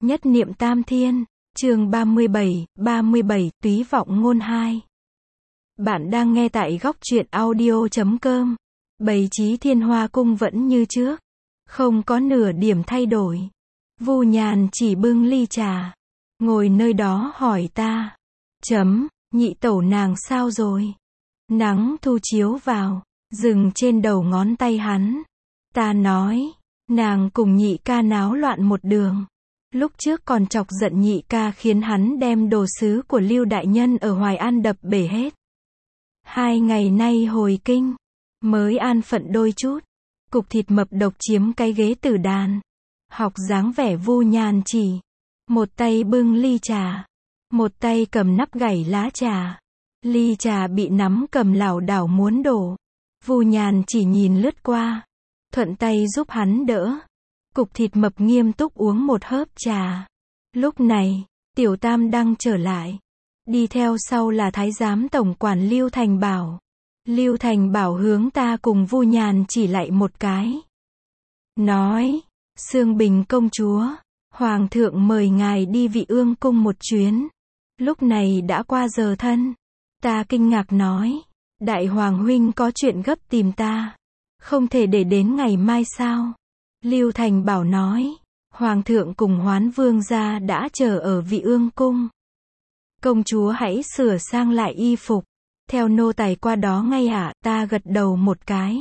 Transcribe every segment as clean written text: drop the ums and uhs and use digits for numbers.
Nhất niệm tam thiên, chương 37, túy vọng ngôn 2. Bạn đang nghe tại góc truyện audio.com. Bày trí Thiên Hoa cung vẫn như trước, không có nửa điểm thay đổi. Vu Nhàn chỉ bưng ly trà, ngồi nơi đó hỏi ta. Nhị tẩu nàng sao rồi? Nắng thu chiếu vào, dừng trên đầu ngón tay hắn. Ta nói, nàng cùng nhị ca náo loạn một đường. Lúc trước còn chọc giận nhị ca khiến hắn đem đồ sứ của Lưu đại nhân ở Hoài An đập bể hết. 2 ngày nay hồi kinh, mới an phận đôi chút. Cục thịt mập độc chiếm cái ghế tử đàn. Học dáng vẻ Vu Nhàn chỉ. Một tay bưng ly trà, một tay cầm nắp gảy lá trà. Ly trà bị nắm cầm lảo đảo muốn đổ. Vu Nhàn chỉ nhìn lướt qua, thuận tay giúp hắn đỡ. Cục thịt mập nghiêm túc uống một hớp trà. Lúc này, Tiểu Tam Đăng trở lại. Đi theo sau là Thái giám tổng quản Lưu Thành Bảo. Lưu Thành Bảo hướng ta cùng Vu Nhàn chỉ lại một cái. Nói, Sương Bình công chúa, Hoàng thượng mời ngài đi Vị Ương cung một chuyến. Lúc này đã qua giờ thân. Ta kinh ngạc nói, Đại Hoàng huynh có chuyện gấp tìm ta. Không thể để đến ngày mai sao? Lưu Thành Bảo nói, Hoàng thượng cùng Hoán Vương gia đã chờ ở Vị Ương cung. Công chúa hãy sửa sang lại y phục, theo nô tài qua đó ngay ạ. Ta gật đầu một cái.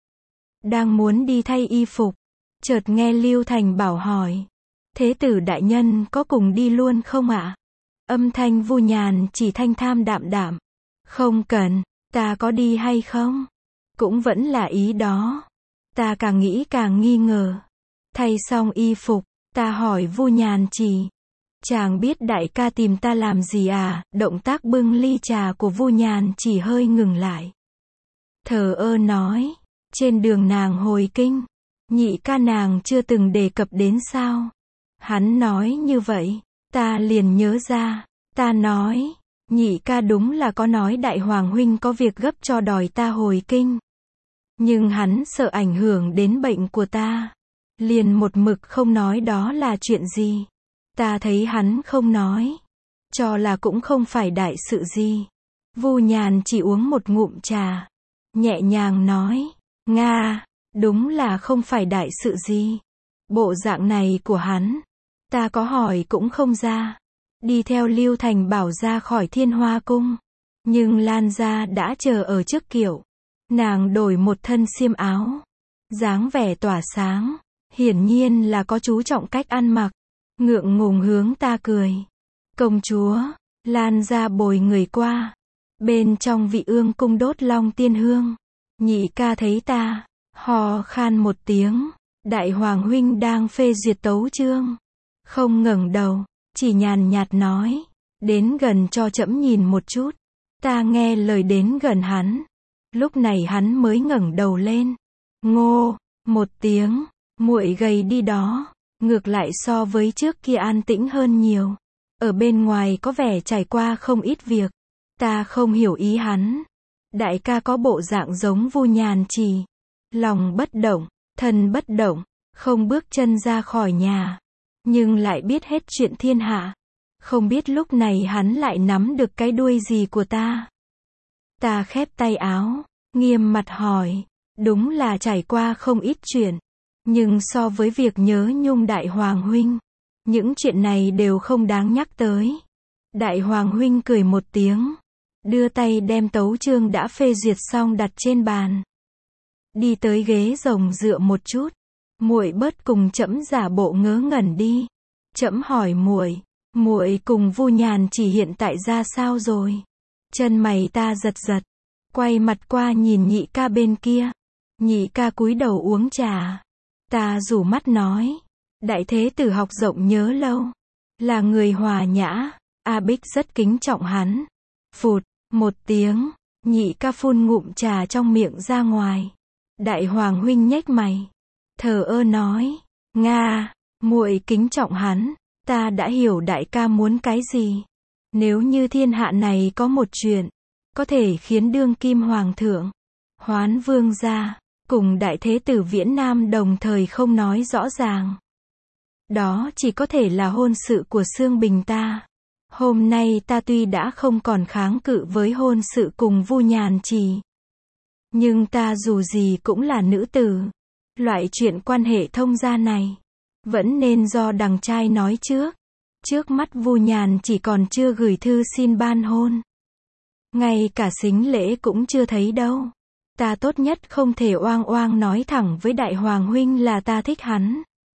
Đang muốn đi thay y phục, chợt nghe Lưu Thành Bảo hỏi, thế tử đại nhân có cùng đi luôn không ạ? Âm thanh Vu Nhàn chỉ thanh tham đạm đạm. Không cần, ta có đi hay không? Cũng vẫn là ý đó. Ta càng nghĩ càng nghi ngờ. Thay xong y phục, ta hỏi Vu Nhàn chỉ, chàng biết đại ca tìm ta làm gì à? Động tác bưng ly trà của Vu Nhàn chỉ hơi ngừng lại. Thờ ơ nói, trên đường nàng hồi kinh, nhị ca nàng chưa từng đề cập đến sao? Hắn nói như vậy, ta liền nhớ ra. Ta nói, nhị ca đúng là có nói Đại Hoàng huynh có việc gấp cho đòi ta hồi kinh. Nhưng hắn sợ ảnh hưởng đến bệnh của ta, liền một mực không nói đó là chuyện gì. Ta thấy hắn không nói, cho là cũng không phải đại sự gì. Vu Nhàn chỉ uống một ngụm trà, nhẹ nhàng nói, Nga, đúng là không phải đại sự gì. Bộ dạng này của hắn, ta có hỏi cũng không ra. Đi theo Lưu Thành Bảo ra khỏi Thiên Hoa cung, nhưng Lan gia đã chờ ở trước kiệu. Nàng đổi một thân xiêm áo, dáng vẻ tỏa sáng, hiển nhiên là có chú trọng cách ăn mặc. Ngượng ngùng hướng ta cười. Công chúa, Lan gia bồi người qua. Bên trong Vị Ương cung đốt long tiên hương. Nhị ca thấy ta, hò khan một tiếng. Đại Hoàng huynh đang phê duyệt tấu chương. Không ngẩng đầu, chỉ nhàn nhạt nói, đến gần cho trẫm nhìn một chút. Ta nghe lời đến gần hắn. Lúc này hắn mới ngẩng đầu lên. Ngô, một tiếng, muội gầy đi đó. Ngược lại so với trước kia an tĩnh hơn nhiều. Ở bên ngoài có vẻ trải qua không ít việc. Ta không hiểu ý hắn. Đại ca có bộ dạng giống Vu Nhàn chỉ. Lòng bất động, thân bất động, không bước chân ra khỏi nhà. Nhưng lại biết hết chuyện thiên hạ. Không biết lúc này hắn lại nắm được cái đuôi gì của ta. Ta khép tay áo, nghiêm mặt hỏi. Đúng là trải qua không ít chuyện. Nhưng so với việc nhớ nhung Đại Hoàng huynh, những chuyện này đều không đáng nhắc tới. Đại Hoàng huynh cười một tiếng, đưa tay đem tấu chương đã phê duyệt xong đặt trên bàn. Đi tới ghế rồng dựa một chút. Muội bớt cùng trẫm giả bộ ngớ ngẩn đi. Trẫm hỏi muội, muội cùng Vu Nhàn chỉ hiện tại ra sao rồi? Chân mày ta giật giật, quay mặt qua nhìn nhị ca bên kia. Nhị ca cúi đầu uống trà. Ta rủ mắt nói, đại thế tử học rộng nhớ lâu, là người hòa nhã, A Bích rất kính trọng hắn. Phụt, một tiếng, nhị ca phun ngụm trà trong miệng ra ngoài. Đại Hoàng huynh nhếch mày, thờ ơ nói, Nga, muội kính trọng hắn, ta đã hiểu đại ca muốn cái gì. Nếu như thiên hạ này có một chuyện, có thể khiến đương kim hoàng thượng, Hoán Vương gia cùng đại thế tử Viễn Nam đồng thời không nói rõ ràng. Đó chỉ có thể là hôn sự của Xương Bình ta. Hôm nay ta tuy đã không còn kháng cự với hôn sự cùng Vu Nhàn Trì, nhưng ta dù gì cũng là nữ tử. Loại chuyện quan hệ thông gia này, vẫn nên do đằng trai nói trước. Trước mắt Vu Nhàn chỉ còn chưa gửi thư xin ban hôn. Ngay cả sính lễ cũng chưa thấy đâu. Ta tốt nhất không thể oang oang nói thẳng với Đại Hoàng huynh là ta thích hắn.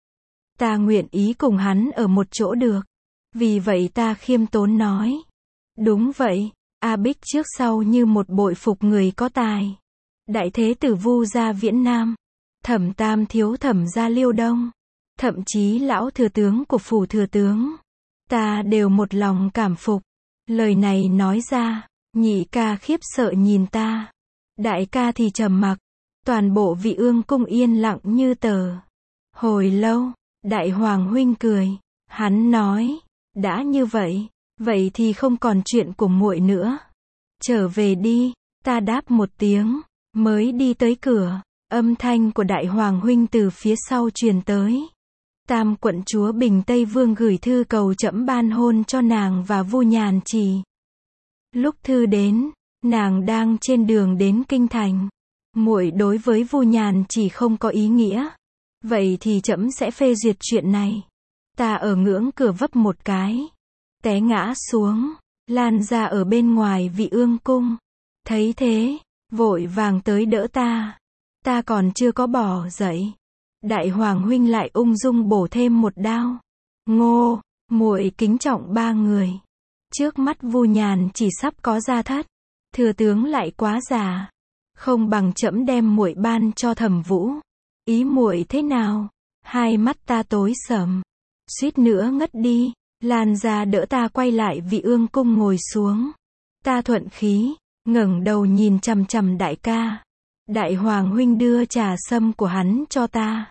Ta nguyện ý cùng hắn ở một chỗ được. Vì vậy ta khiêm tốn nói. Đúng vậy, A Bích trước sau như một bội phục người có tài. Đại thế tử Vu gia Viễn Nam, Thẩm Tam thiếu Thẩm gia Liêu Đông, thậm chí lão thừa tướng của phủ thừa tướng, ta đều một lòng cảm phục. Lời này nói ra, nhị ca khiếp sợ nhìn ta. Đại ca thì trầm mặc. Toàn bộ Vị Ương cung yên lặng như tờ. Hồi lâu, Đại Hoàng huynh cười. Hắn nói, đã như vậy, vậy thì không còn chuyện của muội nữa. Trở về đi. Ta đáp một tiếng, mới đi tới cửa. Âm thanh của Đại Hoàng huynh từ phía sau truyền tới. Tam quận chúa Bình Tây Vương gửi thư cầu trẫm ban hôn cho nàng và Vu Nhàn Trì. Lúc thư đến, nàng đang trên đường đến kinh thành. Muội đối với Vu Nhàn Trì không có ý nghĩa. Vậy thì trẫm sẽ phê duyệt chuyện này. Ta ở ngưỡng cửa vấp một cái, té ngã xuống, lan ra ở bên ngoài Vị Ương cung. Thấy thế, vội vàng tới đỡ ta. Ta còn chưa có bỏ dậy, Đại Hoàng huynh lại ung dung bổ thêm một đao. Ngô, muội kính trọng ba người. Trước mắt Vu Nhàn chỉ sắp có gia thất, thừa tướng lại quá già, không bằng trẫm đem muội ban cho Thẩm Vũ. Ý muội thế nào? Hai mắt ta tối sầm, suýt nữa ngất đi. Lan ra đỡ ta quay lại Vị Ương cung ngồi xuống. Ta thuận khí, ngẩng đầu nhìn chằm chằm đại ca. Đại Hoàng huynh đưa trà sâm của hắn cho ta.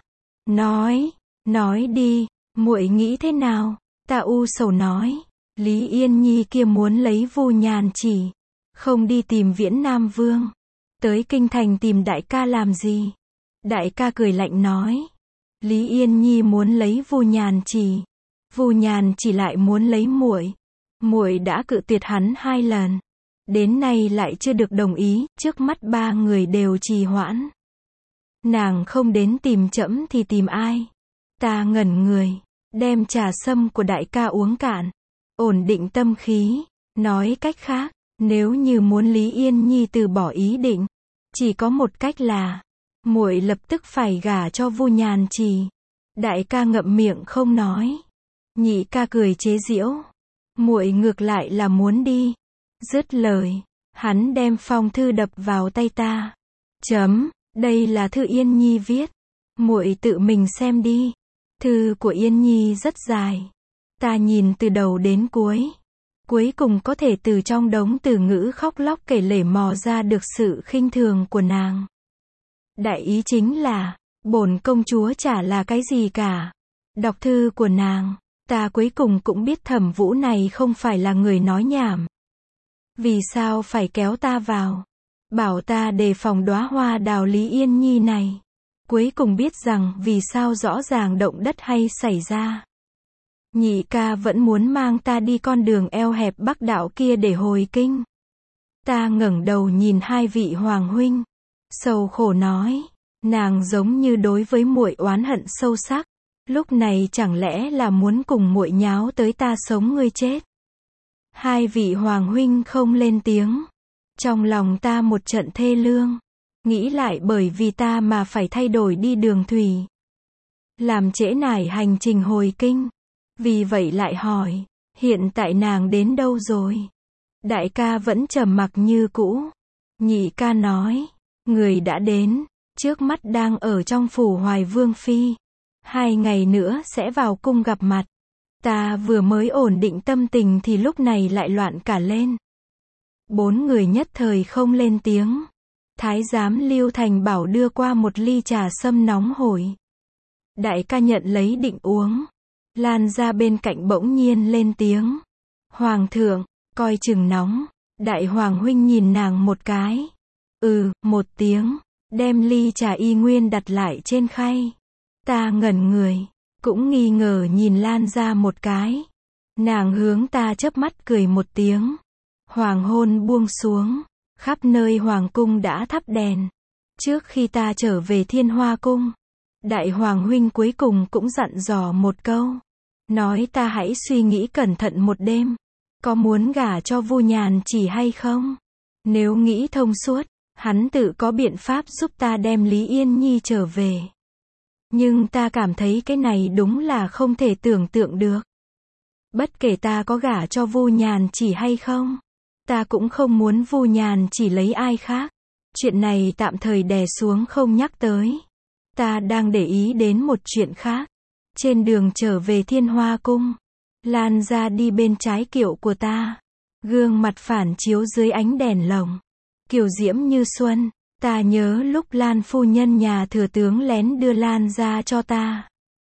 Nói đi, muội nghĩ thế nào? Ta u sầu nói, Lý Yên Nhi kia muốn lấy Vu Nhàn Trì, không đi tìm Viễn Nam Vương, tới kinh thành tìm đại ca làm gì? Đại ca cười lạnh nói, Lý Yên Nhi muốn lấy Vu Nhàn Trì, Vu Nhàn Trì lại muốn lấy muội. Muội đã cự tuyệt hắn 2 lần, đến nay lại chưa được đồng ý. Trước mắt ba người đều trì hoãn. Nàng không đến tìm trẫm thì tìm ai? Ta ngẩn người, đem trà sâm của đại ca uống cạn, ổn định tâm khí. Nói cách khác, nếu như muốn Lý Yên Nhi từ bỏ ý định, chỉ có một cách là muội lập tức phải gả cho Vu Nhàn Trì. Đại ca ngậm miệng không nói. Nhị ca cười chế giễu, muội ngược lại là muốn đi. Dứt lời, hắn đem phong thư đập vào tay ta. Chấm, đây là thư Yên Nhi viết, muội tự mình xem đi. Thư của Yên Nhi rất dài, ta nhìn từ đầu đến cuối, cuối cùng có thể từ trong đống từ ngữ khóc lóc kể lể mò ra được sự khinh thường của nàng. Đại ý chính là, bổn công chúa chả là cái gì cả. Đọc thư của nàng, ta cuối cùng cũng biết Thẩm Vũ này không phải là người nói nhảm. Vì sao phải kéo ta vào, bảo ta đề phòng đóa hoa đào Lý Yên Nhi này. Cuối cùng biết rằng vì sao rõ ràng động đất hay xảy ra. Nhị ca vẫn muốn mang ta đi con đường eo hẹp Bắc đạo kia để hồi kinh. Ta ngẩng đầu nhìn hai vị hoàng huynh, sầu khổ nói, nàng giống như đối với muội oán hận sâu sắc. Lúc này chẳng lẽ là muốn cùng muội nháo tới ta sống ngươi chết? Hai vị hoàng huynh không lên tiếng. Trong lòng ta một trận thê lương. Nghĩ lại bởi vì ta mà phải thay đổi đi đường thủy, làm trễ nải hành trình hồi kinh. Vì vậy lại hỏi, hiện tại nàng đến đâu rồi? Đại ca vẫn trầm mặc như cũ. Nhị ca nói, người đã đến, trước mắt đang ở trong phủ Hoài Vương Phi. 2 ngày nữa sẽ vào cung gặp mặt. Ta vừa mới ổn định tâm tình thì lúc này lại loạn cả lên. 4 người nhất thời không lên tiếng. Thái giám Lưu Thành bảo đưa qua một ly trà sâm nóng hổi. Đại ca nhận lấy định uống. Lan ra bên cạnh bỗng nhiên lên tiếng. Hoàng thượng, coi chừng nóng. Đại hoàng huynh nhìn nàng một cái. Một tiếng. Đem ly trà y nguyên đặt lại trên khay. Ta ngẩn người. cũng nghi ngờ nhìn Lan ra một cái. Nàng hướng ta chớp mắt cười một tiếng. Hoàng hôn buông xuống, khắp nơi hoàng cung đã thắp đèn. Trước khi ta trở về Thiên Hoa cung, Đại Hoàng huynh cuối cùng cũng dặn dò một câu. Nói ta hãy suy nghĩ cẩn thận một đêm. Có muốn gả cho Vu Nhàn Chỉ hay không? Nếu nghĩ thông suốt, hắn tự có biện pháp giúp ta đem Lý Yên Nhi trở về. Nhưng ta cảm thấy cái này đúng là không thể tưởng tượng được. Bất kể ta có gả cho Vu Nhàn Chỉ hay không, ta cũng không muốn Vu Nhàn Chỉ lấy ai khác. Chuyện này tạm thời đè xuống không nhắc tới. Ta đang để ý đến một chuyện khác. Trên đường trở về Thiên Hoa cung, Lan ra đi bên trái kiệu của ta. Gương mặt phản chiếu dưới ánh đèn lồng, kiều diễm như xuân. Ta nhớ lúc Lan phu nhân nhà thừa tướng lén đưa Lan ra cho ta.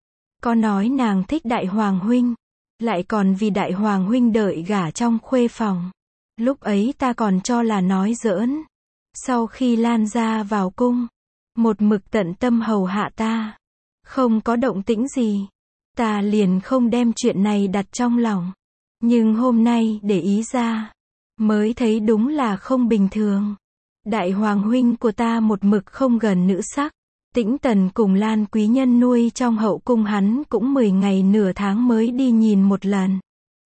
Có nói nàng thích Đại Hoàng huynh, lại còn vì Đại Hoàng huynh đợi gả trong khuê phòng. Lúc ấy ta còn cho là nói giỡn. Sau khi Lan ra vào cung, một mực tận tâm hầu hạ ta, không có động tĩnh gì, ta liền không đem chuyện này đặt trong lòng. Nhưng hôm nay để ý ra, mới thấy đúng là không bình thường. Đại Hoàng huynh của ta một mực không gần nữ sắc. Tĩnh Tần cùng Lan quý nhân nuôi trong hậu cung hắn cũng 10 ngày nửa tháng mới đi nhìn một lần.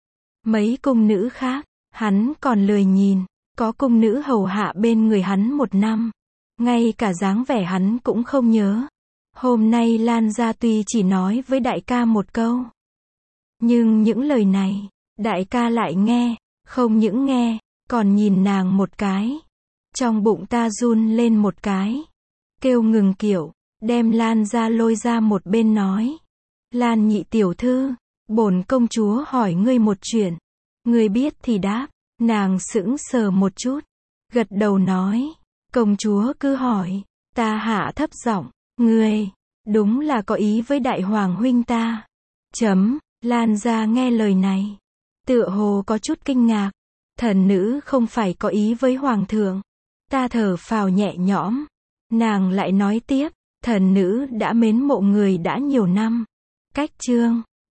Mấy cung nữ khác, hắn còn lười nhìn. Có cung nữ hầu hạ bên người hắn 1 năm. Ngay cả dáng vẻ hắn cũng không nhớ. Hôm nay Lan ra tuy chỉ nói với đại ca một câu, nhưng những lời này, đại ca lại nghe. Không những nghe, còn nhìn nàng một cái. Trong bụng ta run lên một cái. Kêu ngừng kiệu, đem Lan ra lôi ra một bên nói. Lan nhị tiểu thư, bổn công chúa hỏi ngươi một chuyện. Ngươi biết thì đáp. Nàng sững sờ một chút, gật đầu nói. Công chúa cứ hỏi. Ta hạ thấp giọng. Ngươi, đúng là có ý với Đại Hoàng huynh ta. Lan ra nghe lời này, tựa hồ có chút kinh ngạc. Thần nữ không phải có ý với Hoàng thượng. Ta thở phào nhẹ nhõm. Nàng lại nói tiếp. Thần nữ đã mến mộ người đã nhiều năm. Cách chương